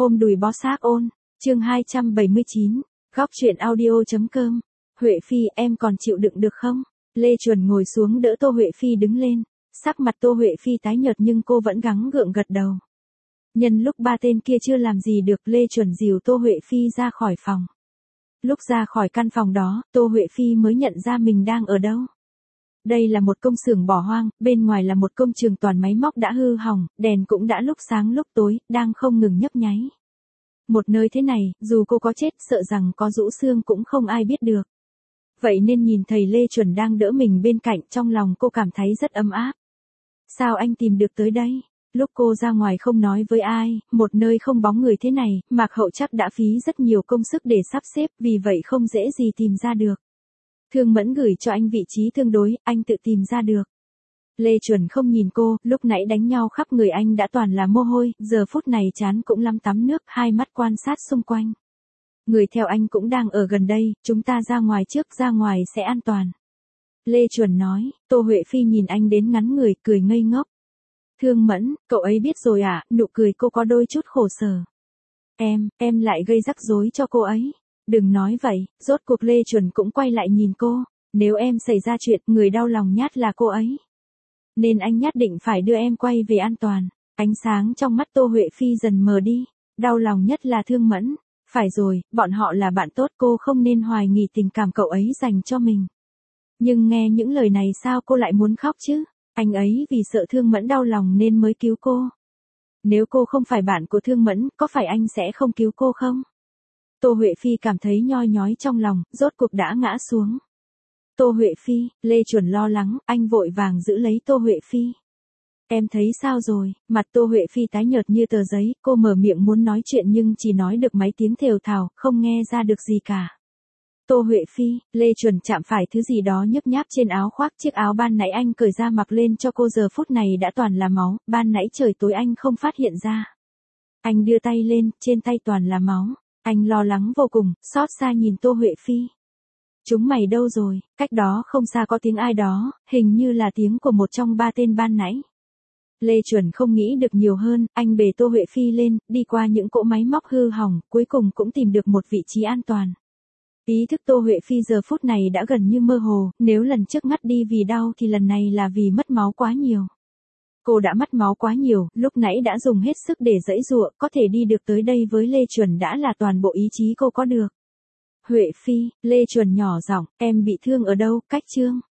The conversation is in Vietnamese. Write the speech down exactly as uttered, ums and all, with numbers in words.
Ôm đùi bó xác ôn, chương hai trăm bảy mươi chín, góc truyện audio.com. Huệ Phi, em còn chịu đựng được không? Lê Chuẩn ngồi xuống đỡ Tô Huệ Phi đứng lên. Sắc mặt Tô Huệ Phi tái nhợt nhưng cô vẫn gắng gượng gật đầu. Nhân lúc ba tên kia chưa làm gì được, Lê Chuẩn dìu Tô Huệ Phi ra khỏi phòng. Lúc ra khỏi căn phòng đó, Tô Huệ Phi mới nhận ra mình đang ở đâu. Đây là một công xưởng bỏ hoang, bên ngoài là một công trường toàn máy móc đã hư hỏng, đèn cũng đã lúc sáng lúc tối, đang không ngừng nhấp nháy. Một nơi thế này, dù cô có chết, sợ rằng có rũ xương cũng không ai biết được. Vậy nên nhìn thầy Lê Chuẩn đang đỡ mình bên cạnh, trong lòng cô cảm thấy rất ấm áp. Sao anh tìm được tới đây? Lúc cô ra ngoài không nói với ai, một nơi không bóng người thế này, Mạc Hậu chắc đã phí rất nhiều công sức để sắp xếp, vì vậy không dễ gì tìm ra được. Thương Mẫn gửi cho anh vị trí tương đối, anh tự tìm ra được. Lê Chuẩn không nhìn cô, lúc nãy đánh nhau khắp người anh đã toàn là mồ hôi, giờ phút này chán cũng lăm tắm nước, hai mắt quan sát xung quanh. Người theo anh cũng đang ở gần đây, chúng ta ra ngoài trước, ra ngoài sẽ an toàn. Lê Chuẩn nói. Tô Huệ Phi nhìn anh đến ngắn người, cười ngây ngốc. Thương Mẫn, cậu ấy biết rồi à? Nụ cười cô có đôi chút khổ sở. Em, em lại gây rắc rối cho cô ấy. Đừng nói vậy, rốt cuộc Lê Chuẩn cũng quay lại nhìn cô. Nếu em xảy ra chuyện, người đau lòng nhất là cô ấy. Nên anh nhất định phải đưa em quay về an toàn. Ánh sáng trong mắt Tô Huệ Phi dần mờ đi. Đau lòng nhất là Thương Mẫn. Phải rồi, bọn họ là bạn tốt, cô không nên hoài nghi tình cảm cậu ấy dành cho mình. Nhưng nghe những lời này sao cô lại muốn khóc chứ? Anh ấy vì sợ Thương Mẫn đau lòng nên mới cứu cô. Nếu cô không phải bạn của Thương Mẫn, có phải anh sẽ không cứu cô không? Tô Huệ Phi cảm thấy nhoi nhói trong lòng, rốt cuộc đã ngã xuống. Tô Huệ Phi, Lê Chuẩn lo lắng, anh vội vàng giữ lấy Tô Huệ Phi. Em thấy sao rồi? Mặt Tô Huệ Phi tái nhợt như tờ giấy, cô mở miệng muốn nói chuyện nhưng chỉ nói được mấy tiếng thều thào, không nghe ra được gì cả. Tô Huệ Phi, Lê Chuẩn chạm phải thứ gì đó nhấp nháp trên áo khoác, chiếc áo ban nãy anh cởi ra mặc lên cho cô giờ phút này đã toàn là máu, ban nãy trời tối anh không phát hiện ra. Anh đưa tay lên, trên tay toàn là máu, anh lo lắng vô cùng, xót xa nhìn Tô Huệ Phi. Chúng mày đâu rồi? Cách đó không xa có tiếng ai đó, hình như là tiếng của một trong ba tên ban nãy. Lê Chuẩn không nghĩ được nhiều hơn, anh bế Tô Huệ Phi lên, đi qua những cỗ máy móc hư hỏng, cuối cùng cũng tìm được một vị trí an toàn. Ý thức Tô Huệ Phi giờ phút này đã gần như mơ hồ, nếu lần trước ngất đi vì đau thì lần này là vì mất máu quá nhiều. Cô đã mất máu quá nhiều, lúc nãy đã dùng hết sức để giãy giụa, có thể đi được tới đây với Lê Chuẩn đã là toàn bộ ý chí cô có được. Huệ Phi, Lê Chuẩn nhỏ giọng, em bị thương ở đâu, cách Trương?